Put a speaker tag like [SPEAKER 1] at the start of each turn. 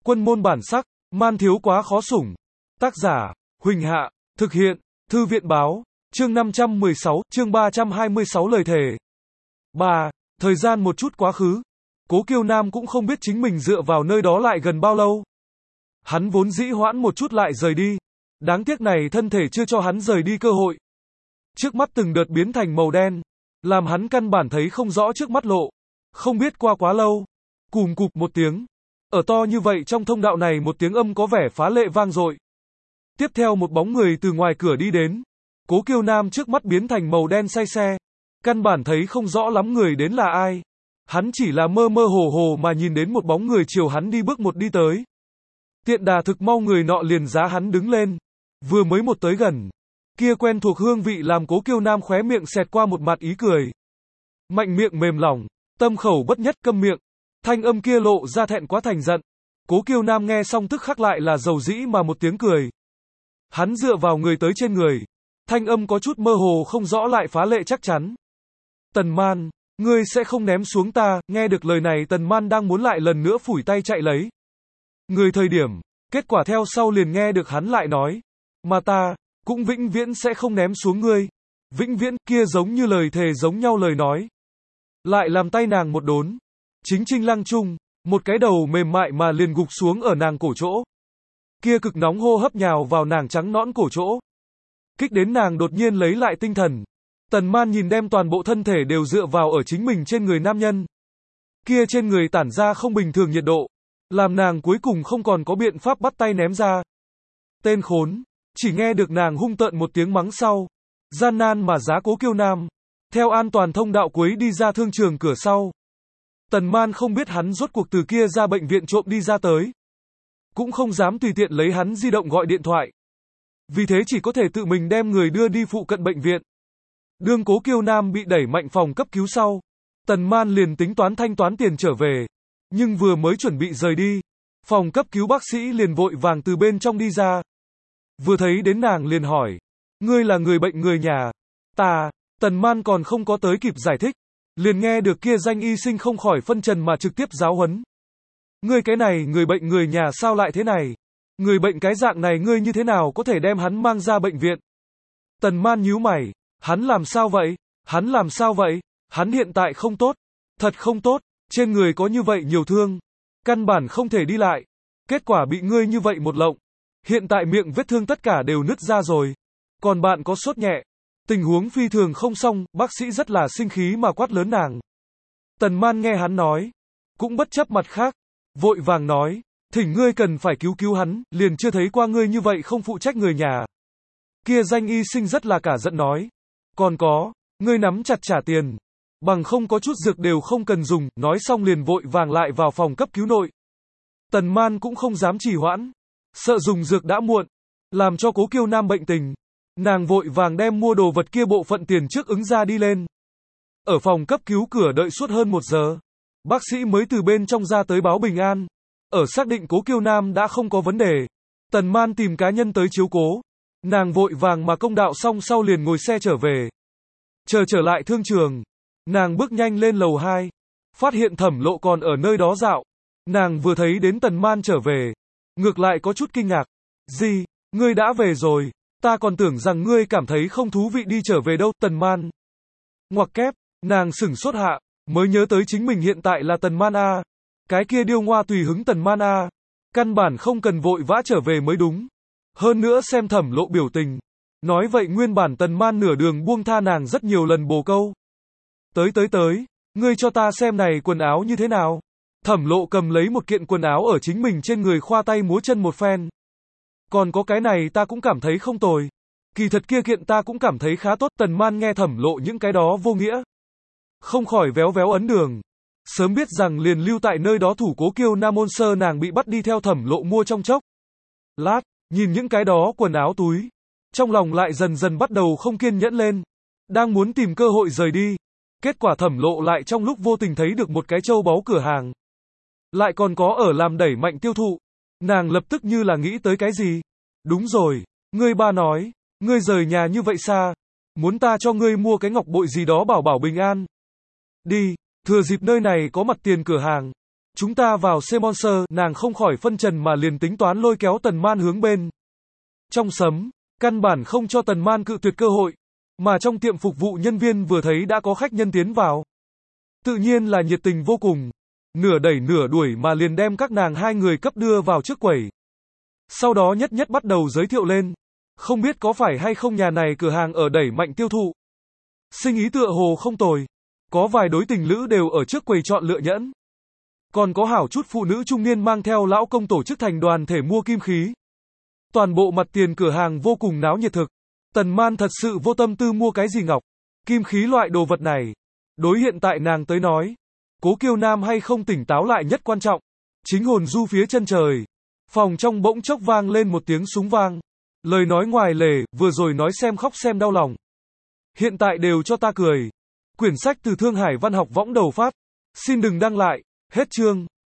[SPEAKER 1] Quân môn bản sắc, man thiếu quá khó sủng. Tác giả, Huỳnh Hạ, thực hiện, Thư viện báo, chương 516, chương 326 lời thề. 3. Thời gian một chút quá khứ. Cố Kiêu Nam cũng không biết chính mình dựa vào nơi đó lại gần bao lâu. Hắn vốn dĩ hoãn một chút lại rời đi. Đáng tiếc này thân thể chưa cho hắn rời đi cơ hội. Trước mắt từng đợt biến thành màu đen, làm hắn căn bản thấy không rõ trước mắt lộ. Không biết qua quá lâu, cùm cụp một tiếng. Ở to như vậy trong thông đạo này một tiếng âm có vẻ phá lệ vang dội. Tiếp theo một bóng người từ ngoài cửa đi đến. Cố Kiêu Nam trước mắt biến thành màu đen say xe. Căn bản thấy không rõ lắm người đến là ai. Hắn chỉ là mơ mơ hồ hồ mà nhìn đến một bóng người chiều hắn đi bước một đi tới. Tiện đà thực mau người nọ liền giá hắn đứng lên. Vừa mới một tới gần. Kia quen thuộc hương vị làm Cố Kiêu Nam khóe miệng xẹt qua một mặt ý cười. Mạnh miệng mềm lòng, tâm khẩu bất nhất câm miệng. Thanh âm kia lộ ra thẹn quá thành giận. Cố Kiêu Nam nghe xong tức khắc lại là dầu dĩ mà một tiếng cười. Hắn dựa vào người tới trên người. Thanh âm có chút mơ hồ không rõ lại phá lệ chắc chắn. Tần Man, ngươi sẽ không ném xuống ta. Nghe được lời này Tần Man đang muốn lại lần nữa phủi tay chạy lấy người thời điểm. Kết quả theo sau liền nghe được hắn lại nói. Mà ta, cũng vĩnh viễn sẽ không ném xuống ngươi. Vĩnh viễn, kia giống như lời thề giống nhau lời nói. Lại làm tay nàng một đốn. Chính Trinh Lăng Trung, một cái đầu mềm mại mà liền gục xuống ở nàng cổ chỗ. Kia cực nóng hô hấp nhào vào nàng trắng nõn cổ chỗ. Kích đến nàng đột nhiên lấy lại tinh thần. Tần Man nhìn đem toàn bộ thân thể đều dựa vào ở chính mình trên người nam nhân. Kia trên người tản ra không bình thường nhiệt độ. Làm nàng cuối cùng không còn có biện pháp bắt tay ném ra. Tên khốn, chỉ nghe được nàng hung tợn một tiếng mắng sau. Gian nan mà giá Cố Kiêu Nam. Theo an toàn thông đạo cuối đi ra thương trường cửa sau. Tần Man không biết hắn rốt cuộc từ kia ra bệnh viện trộm đi ra tới. Cũng không dám tùy tiện lấy hắn di động gọi điện thoại. Vì thế chỉ có thể tự mình đem người đưa đi phụ cận bệnh viện. Đương Cố Kiêu Nam bị đẩy mạnh phòng cấp cứu sau. Tần Man liền tính toán thanh toán tiền trở về. Nhưng vừa mới chuẩn bị rời đi. Phòng cấp cứu bác sĩ liền vội vàng từ bên trong đi ra. Vừa thấy đến nàng liền hỏi. Ngươi là người bệnh người nhà. Ta, Tần Man còn không có tới kịp giải thích. Liền nghe được kia danh y sinh không khỏi phân trần mà trực tiếp giáo huấn. Ngươi cái này người bệnh người nhà sao lại thế này? Người bệnh cái dạng này ngươi như thế nào có thể đem hắn mang ra bệnh viện? Tần Man nhíu mày. Hắn làm sao vậy? Hắn làm sao vậy? Hắn hiện tại không tốt. Thật không tốt. Trên người có như vậy nhiều thương. Căn bản không thể đi lại. Kết quả bị ngươi như vậy một lộng. Hiện tại miệng vết thương tất cả đều nứt ra rồi. Còn bạn có sốt nhẹ. Tình huống phi thường không xong, bác sĩ rất là sinh khí mà quát lớn nàng. Tần Man nghe hắn nói. Cũng bất chấp mặt khác. Vội vàng nói. Thỉnh ngươi cần phải cứu hắn, liền chưa thấy qua ngươi như vậy không phụ trách người nhà. Kia danh y sinh rất là cả giận nói. Còn có, ngươi nắm chặt trả tiền. Bằng không có chút dược đều không cần dùng, nói xong liền vội vàng lại vào phòng cấp cứu nội. Tần Man cũng không dám trì hoãn. Sợ dùng dược đã muộn. Làm cho Cố Kiêu Nam bệnh tình. Nàng vội vàng đem mua đồ vật kia bộ phận tiền trước ứng ra đi lên. Ở phòng cấp cứu cửa đợi suốt hơn 1 giờ. Bác sĩ mới từ bên trong ra tới báo bình an. Ở xác định Cố Kiêu Nam đã không có vấn đề. Tần Man tìm cá nhân tới chiếu cố. Nàng vội vàng mà công đạo xong sau liền ngồi xe trở về. Trở lại thương trường. Nàng bước nhanh lên lầu 2. Phát hiện Thẩm Lộ còn ở nơi đó dạo. Nàng vừa thấy đến Tần Man trở về. Ngược lại có chút kinh ngạc. Gì, ngươi đã về rồi. Ta còn tưởng rằng ngươi cảm thấy không thú vị đi trở về đâu, Tần Man. Ngoặc kép, nàng sửng sốt hạ. Mới nhớ tới chính mình hiện tại là Tần Man A. Cái kia điêu ngoa tùy hứng Tần Man A. Căn bản không cần vội vã trở về mới đúng. Hơn nữa xem Thẩm Lộ biểu tình. Nói vậy nguyên bản Tần Man nửa đường buông tha nàng rất nhiều lần bồ câu. Tới, ngươi cho ta xem này quần áo như thế nào. Thẩm Lộ cầm lấy một kiện quần áo ở chính mình trên người khoa tay múa chân một phen. Còn có cái này ta cũng cảm thấy không tồi. Kỳ thật kia kiện ta cũng cảm thấy khá tốt. Tần Man nghe Thẩm Lộ những cái đó vô nghĩa. Không khỏi véo véo ấn đường. Sớm biết rằng liền lưu tại nơi đó thủ Cố Kiêu Nam môn sơ nàng bị bắt đi theo Thẩm Lộ mua trong chốc. Lát, nhìn những cái đó quần áo túi. Trong lòng lại dần dần bắt đầu không kiên nhẫn lên. Đang muốn tìm cơ hội rời đi. Kết quả Thẩm Lộ lại trong lúc vô tình thấy được một cái châu báu cửa hàng. Lại còn có ở làm đẩy mạnh tiêu thụ. Nàng lập tức như là nghĩ tới cái gì. Đúng rồi, ngươi ba nói, ngươi rời nhà như vậy xa. Muốn ta cho ngươi mua cái ngọc bội gì đó bảo bảo bình an. Đi, thừa dịp nơi này có mặt tiền cửa hàng. Chúng ta vào sponsor, nàng không khỏi phân trần mà liền tính toán lôi kéo Tần Man hướng bên. Trong sấm, căn bản không cho Tần Man cự tuyệt cơ hội, mà trong tiệm phục vụ nhân viên vừa thấy đã có khách nhân tiến vào. Tự nhiên là nhiệt tình vô cùng, nửa đẩy nửa đuổi mà liền đem các nàng hai người cấp đưa vào trước quầy. Sau đó nhất nhất bắt đầu giới thiệu lên, không biết có phải hay không nhà này cửa hàng ở đẩy mạnh tiêu thụ. Sinh ý tựa hồ không tồi, có vài đối tình lữ đều ở trước quầy chọn lựa nhẫn. Còn có hảo chút phụ nữ trung niên mang theo lão công tổ chức thành đoàn thể mua kim khí. Toàn bộ mặt tiền cửa hàng vô cùng náo nhiệt thực. Tần Man thật sự vô tâm tư mua cái gì ngọc, kim khí loại đồ vật này. Đối hiện tại nàng tới nói, cố kiêu nam hay không tỉnh táo lại nhất quan trọng. Chính hồn du phía chân trời. Phòng trong bỗng chốc vang lên một tiếng súng vang. Lời nói ngoài lề, vừa rồi nói xem khóc xem đau lòng. Hiện tại đều cho ta cười. Quyển sách từ Thương Hải Văn học võng đầu phát. Xin đừng đăng lại. Hết chương.